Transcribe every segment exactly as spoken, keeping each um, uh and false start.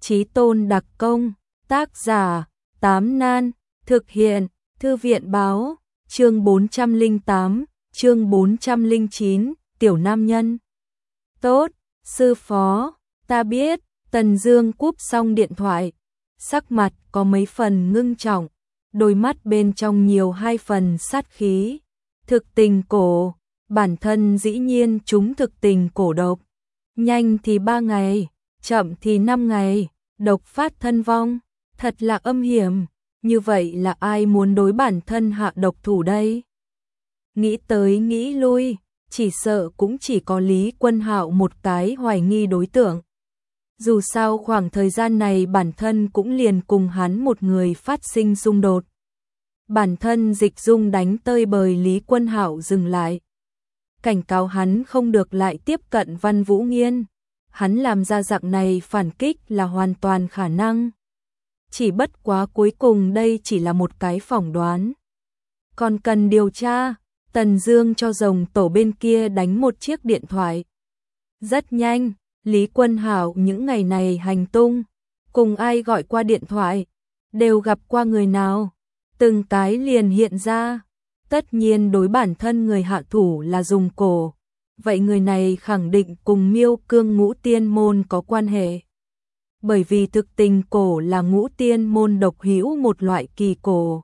Chí tôn đặc công, tác giả, Tám Nan, thực hiện, Thư viện báo, chương bốn trăm lẻ tám, chương bốn trăm lẻ chín, tiểu nam nhân. Tốt, sư phó, ta biết, Tần Dương cúp xong điện thoại, sắc mặt có mấy phần ngưng trọng, đôi mắt bên trong nhiều hai phần sát khí. Thực tình cổ, bản thân dĩ nhiên chúng thực tình cổ độc. Nhanh thì ba ngày, chậm thì năm ngày, độc phát thân vong, thật là âm hiểm, như vậy là ai muốn đối bản thân hạ độc thủ đây? Nghĩ tới nghĩ lui, chỉ sợ cũng chỉ có Lý Quân Hạo một cái hoài nghi đối tượng. Dù sao khoảng thời gian này bản thân cũng liền cùng hắn một người phát sinh xung đột. Bản thân Dịch Dung đánh tơi bời Lý Quân Hạo dừng lại, cảnh cáo hắn không được lại tiếp cận Văn Vũ Nghiên. Hắn làm ra dạng này phản kích là hoàn toàn khả năng. Chỉ bất quá cuối cùng đây chỉ là một cái phỏng đoán. Còn cần điều tra, Tần Dương cho rồng tổ bên kia đánh một chiếc điện thoại. Rất nhanh, Lý Quân Hạo những ngày này hành tung, cùng ai gọi qua điện thoại, đều gặp qua người nào, từng cái liền hiện ra. Tất nhiên đối bản thân người hạ thủ là dùng cổ, vậy người này khẳng định cùng Miêu Cương Ngũ Tiên môn có quan hệ. Bởi vì thực tình cổ là Ngũ Tiên môn độc hữu một loại kỳ cổ.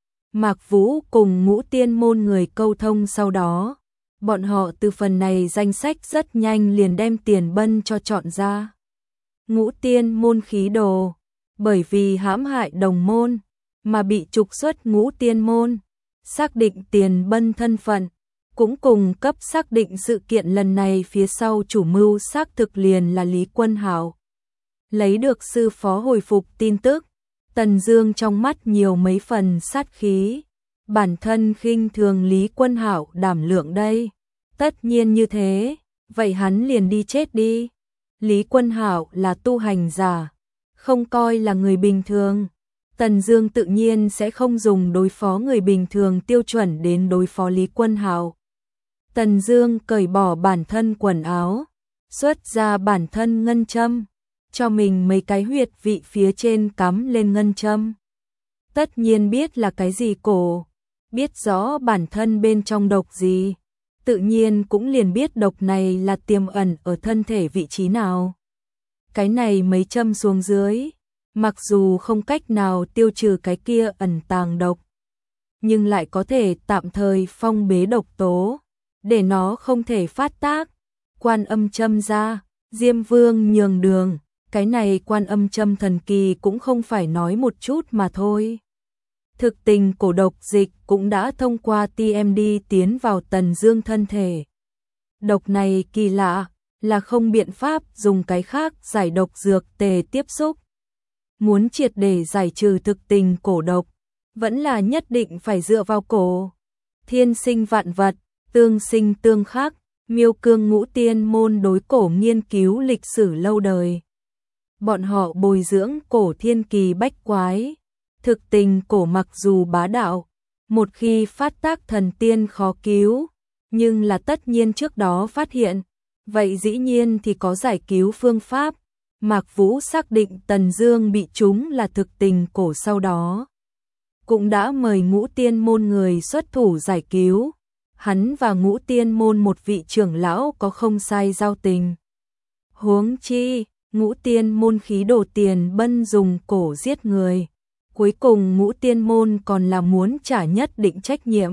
Mạc Vũ cùng Ngũ Tiên môn người câu thông sau đó, bọn họ từ phần này danh sách rất nhanh liền đem Tiền Bân cho chọn ra. Ngũ Tiên môn khí đồ, bởi vì hãm hại đồng môn mà bị trục xuất Ngũ Tiên môn, xác định Tiền Bân thân phận, cũng cùng cấp xác định sự kiện lần này phía sau chủ mưu xác thực liền là Lý Quân Hạo. Lấy được sư phó hồi phục tin tức, Tần Dương trong mắt nhiều mấy phần sát khí. Bản thân khinh thường Lý Quân Hạo đảm lượng đây. Tất nhiên như thế, vậy hắn liền đi chết đi. Lý Quân Hạo là tu hành giả, không coi là người bình thường. Tần Dương tự nhiên sẽ không dùng đối phó người bình thường tiêu chuẩn đến đối phó Lý Quân Hạo. Tần Dương cởi bỏ bản thân quần áo, xuất ra bản thân ngân châm, cho mình mấy cái huyệt vị phía trên cắm lên ngân châm. Tất nhiên biết là cái gì cổ, biết rõ bản thân bên trong độc gì, tự nhiên cũng liền biết độc này là tiềm ẩn ở thân thể vị trí nào. Cái này mấy châm xuống dưới, mặc dù không cách nào tiêu trừ cái kia ẩn tàng độc, nhưng lại có thể tạm thời phong bế độc tố, để nó không thể phát tác. Quan âm châm ra, Diêm Vương nhường đường, cái này quan âm châm thần kỳ cũng không phải nói một chút mà thôi. Thực tình cổ độc dịch cũng đã thông qua tê em đê tiến vào Tần Dương thân thể. Độc này kỳ lạ, là không biện pháp dùng cái khác giải độc dược tề tiếp xúc. Muốn triệt để giải trừ thực tình cổ độc, vẫn là nhất định phải dựa vào cổ. Thiên sinh vạn vật, tương sinh tương khắc, Miêu Cương Ngũ Tiên môn đối cổ nghiên cứu lịch sử lâu đời. Bọn họ bồi dưỡng cổ thiên kỳ bách quái. Thực tình cổ mặc dù bá đạo, một khi phát tác thần tiên khó cứu, nhưng là tất nhiên trước đó phát hiện, vậy dĩ nhiên thì có giải cứu phương pháp. Mạc Vũ xác định Tần Dương bị trúng là thực tình cổ sau đó, cũng đã mời Ngũ Tiên môn người xuất thủ giải cứu. Hắn và Ngũ Tiên môn một vị trưởng lão có không sai giao tình. Huống chi, Ngũ Tiên môn khí đồ Tiền Bân dùng cổ giết người, cuối cùng Ngũ Tiên môn còn là muốn trả nhất định trách nhiệm.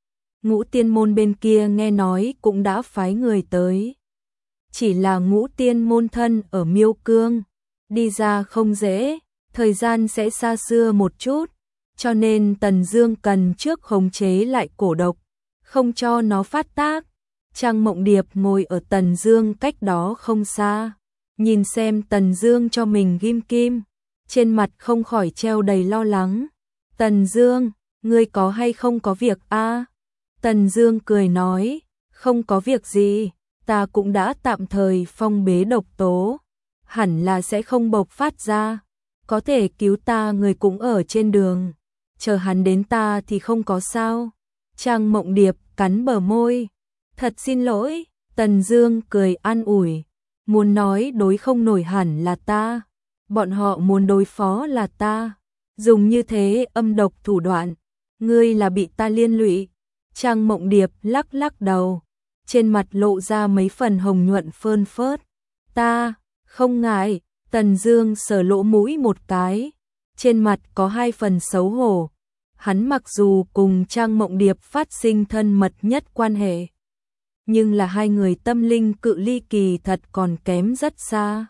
Ngũ Tiên môn bên kia nghe nói cũng đã phái người tới. Chỉ là Ngũ Tiên môn thân ở Miêu Cương, đi ra không dễ, thời gian sẽ xa xưa một chút, cho nên Tần Dương cần trước khống chế lại cổ độc, không cho nó phát tác. Trang Mộng Điệp ngồi ở Tần Dương cách đó không xa, nhìn xem Tần Dương cho mình ghim kim, trên mặt không khỏi treo đầy lo lắng. Tần Dương, ngươi có hay không có việc a? À? Tần Dương cười nói, không có việc gì, ta cũng đã tạm thời phong bế độc tố, hẳn là sẽ không bộc phát ra, có thể cứu ta người cũng ở trên đường, chờ hắn đến ta thì không có sao. Trang Mộng Điệp cắn bờ môi, thật xin lỗi. Tần Dương cười an ủi, muốn nói đối không nổi hẳn là ta, bọn họ muốn đối phó là ta, dùng như thế âm độc thủ đoạn, ngươi là bị ta liên lụy. Trang Mộng Điệp lắc lắc đầu, trên mặt lộ ra mấy phần hồng nhuận phơn phớt. Ta, không ngại. Tần Dương sờ lỗ mũi một cái, trên mặt có hai phần xấu hổ. Hắn mặc dù cùng Trang Mộng Điệp phát sinh thân mật nhất quan hệ, nhưng là hai người tâm linh cự ly kỳ thật còn kém rất xa.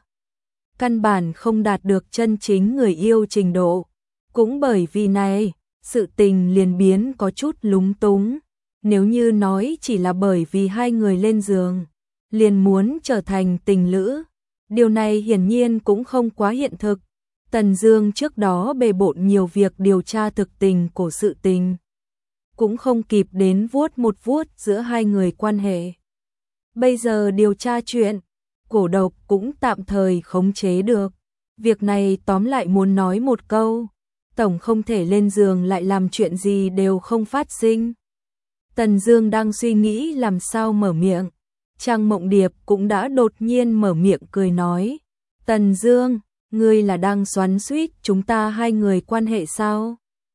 Căn bản không đạt được chân chính người yêu trình độ. Cũng bởi vì này, sự tình liền biến có chút lúng túng. Nếu như nói chỉ là bởi vì hai người lên giường, liền muốn trở thành tình lữ, điều này hiển nhiên cũng không quá hiện thực. Tần Dương trước đó bề bộn nhiều việc điều tra thực tình của sự tình, cũng không kịp đến vuốt một vuốt giữa hai người quan hệ. Bây giờ điều tra chuyện cổ độc cũng tạm thời khống chế được. Việc này tóm lại muốn nói một câu, tổng không thể lên giường lại làm chuyện gì đều không phát sinh. Tần Dương đang suy nghĩ làm sao mở miệng, Trang Mộng Điệp cũng đã đột nhiên mở miệng cười nói, Tần Dương, ngươi là đang xoắn xuýt chúng ta hai người quan hệ sao?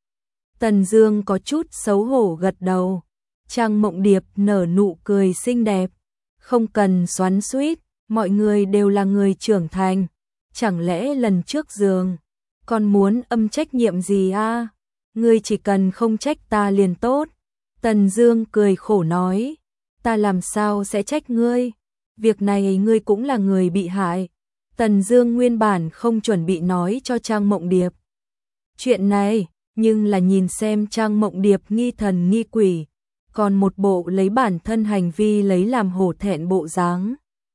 Tần Dương có chút xấu hổ gật đầu. Trang Mộng Điệp nở nụ cười xinh đẹp, không cần xoắn xuýt, mọi người đều là người trưởng thành, chẳng lẽ lần trước giường còn muốn âm trách nhiệm gì a? À? Ngươi chỉ cần không trách ta liền tốt. Tần Dương cười khổ nói, ta làm sao sẽ trách ngươi, việc này ngươi cũng là người bị hại. Tần Dương nguyên bản không chuẩn bị nói cho Trang Mộng Điệp chuyện này, nhưng là nhìn xem Trang Mộng Điệp nghi thần nghi quỷ, còn một bộ lấy bản thân hành vi lấy làm hổ thẹn bộ dáng.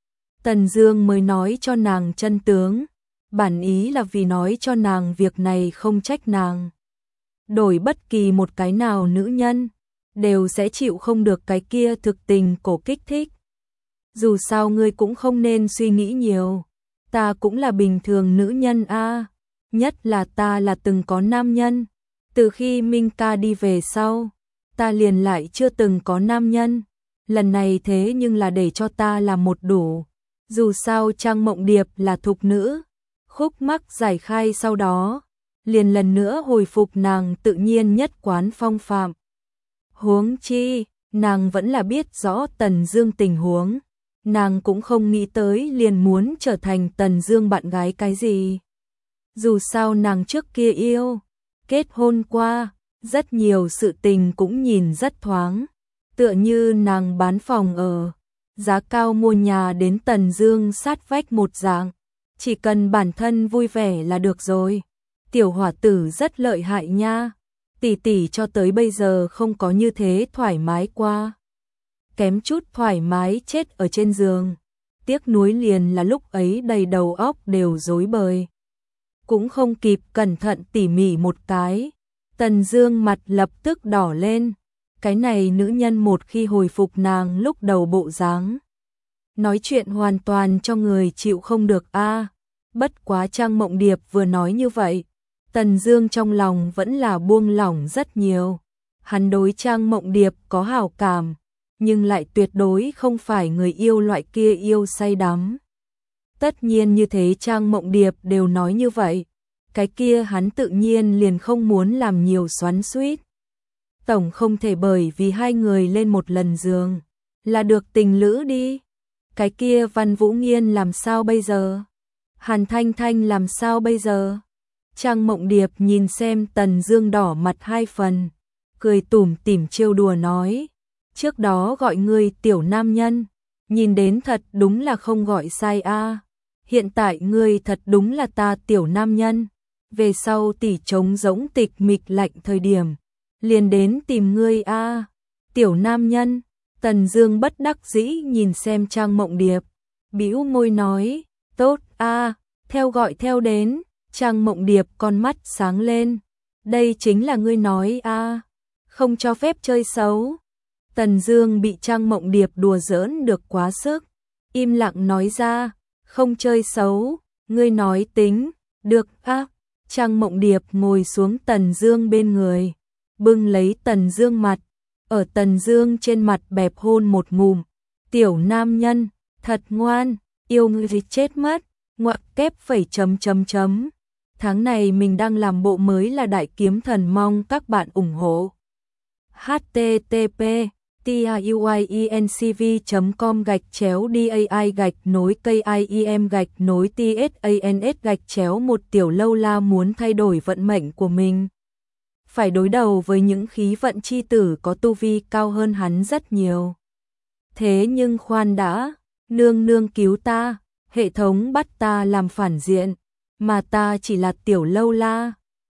Tần Dương mới nói cho nàng chân tướng, bản ý là vì nói cho nàng việc này không trách nàng. Đổi bất kỳ một cái nào nữ nhân đều sẽ chịu không được cái kia thực tình cổ kích thích. Dù sao ngươi cũng không nên suy nghĩ nhiều, ta cũng là bình thường nữ nhân a, à. Nhất là ta là từng có nam nhân, từ khi Minh ca đi về sau, ta liền lại chưa từng có nam nhân. Lần này thế nhưng là để cho ta làm một đủ. Dù sao Trang Mộng Điệp là thục nữ, khúc mắc giải khai sau đó, liền lần nữa hồi phục nàng tự nhiên nhất quán phong phạm. Huống chi, nàng vẫn là biết rõ Tần Dương tình huống, nàng cũng không nghĩ tới liền muốn trở thành Tần Dương bạn gái cái gì. Dù sao nàng trước kia yêu, kết hôn qua, rất nhiều sự tình cũng nhìn rất thoáng, tựa như nàng bán phòng ở, giá cao mua nhà đến Tần Dương sát vách một dạng, chỉ cần bản thân vui vẻ là được rồi. Tiểu hỏa tử rất lợi hại nha, tỷ tỷ cho tới bây giờ không có như thế thoải mái qua. Kém chút thoải mái chết ở trên giường, tiếc nuối liền là lúc ấy đầy đầu óc đều rối bời. Cũng không kịp cẩn thận tỉ mỉ một cái, Tần Dương mặt lập tức đỏ lên. Cái này nữ nhân một khi hồi phục nàng lúc đầu bộ dáng, nói chuyện hoàn toàn cho người chịu không được a. À, bất quá Trang Mộng Điệp vừa nói như vậy, Tần Dương trong lòng vẫn là buông lỏng rất nhiều. Hắn đối Trang Mộng Điệp có hảo cảm, nhưng lại tuyệt đối không phải người yêu loại kia yêu say đắm. Tất nhiên như thế Trang Mộng Điệp đều nói như vậy, cái kia hắn tự nhiên liền không muốn làm nhiều xoắn xuýt. Tổng không thể bởi vì hai người lên một lần giường là được tình lữ đi. Cái kia Văn Vũ Nghiên làm sao bây giờ? Hàn Thanh Thanh làm sao bây giờ? Trang Mộng Điệp nhìn xem Tần Dương đỏ mặt hai phần, cười tủm tỉm trêu đùa nói, trước đó gọi ngươi tiểu nam nhân, nhìn đến thật đúng là không gọi sai a. À. Hiện tại ngươi thật đúng là ta tiểu nam nhân, về sau tỷ trống rỗng tịch mịch lạnh thời điểm, liền đến tìm ngươi a. À. Tiểu nam nhân. Tần Dương bất đắc dĩ nhìn xem Trang Mộng Điệp, bĩu môi nói, tốt a, à, theo gọi theo đến. Trang Mộng Điệp con mắt sáng lên, đây chính là ngươi nói a, à, không cho phép chơi xấu. Tần Dương bị Trang Mộng Điệp đùa giỡn được quá sức, im lặng nói ra, không chơi xấu, ngươi nói tính, được a. À. Trang Mộng Điệp ngồi xuống Tần Dương bên người, bưng lấy Tần Dương mặt, ở Tần Dương trên mặt bẹp hôn một ngụm, tiểu nam nhân, thật ngoan, yêu ngươi chết mất, ngoặc kép phẩy chấm chấm chấm. Tháng này mình đang làm bộ mới là Đại Kiếm Thần, mong các bạn ủng hộ. h t t p tiuyencv chấm com gạch chéo dai gạch nối kim gạch nối tsans gạch chéo một. Tiểu Lâu La muốn thay đổi vận mệnh của mình, phải đối đầu với những khí vận chi tử có tu vi cao hơn hắn rất nhiều. Thế nhưng khoan đã, nương nương cứu ta, hệ thống bắt ta làm phản diện, mà ta chỉ là Tiểu Lâu La.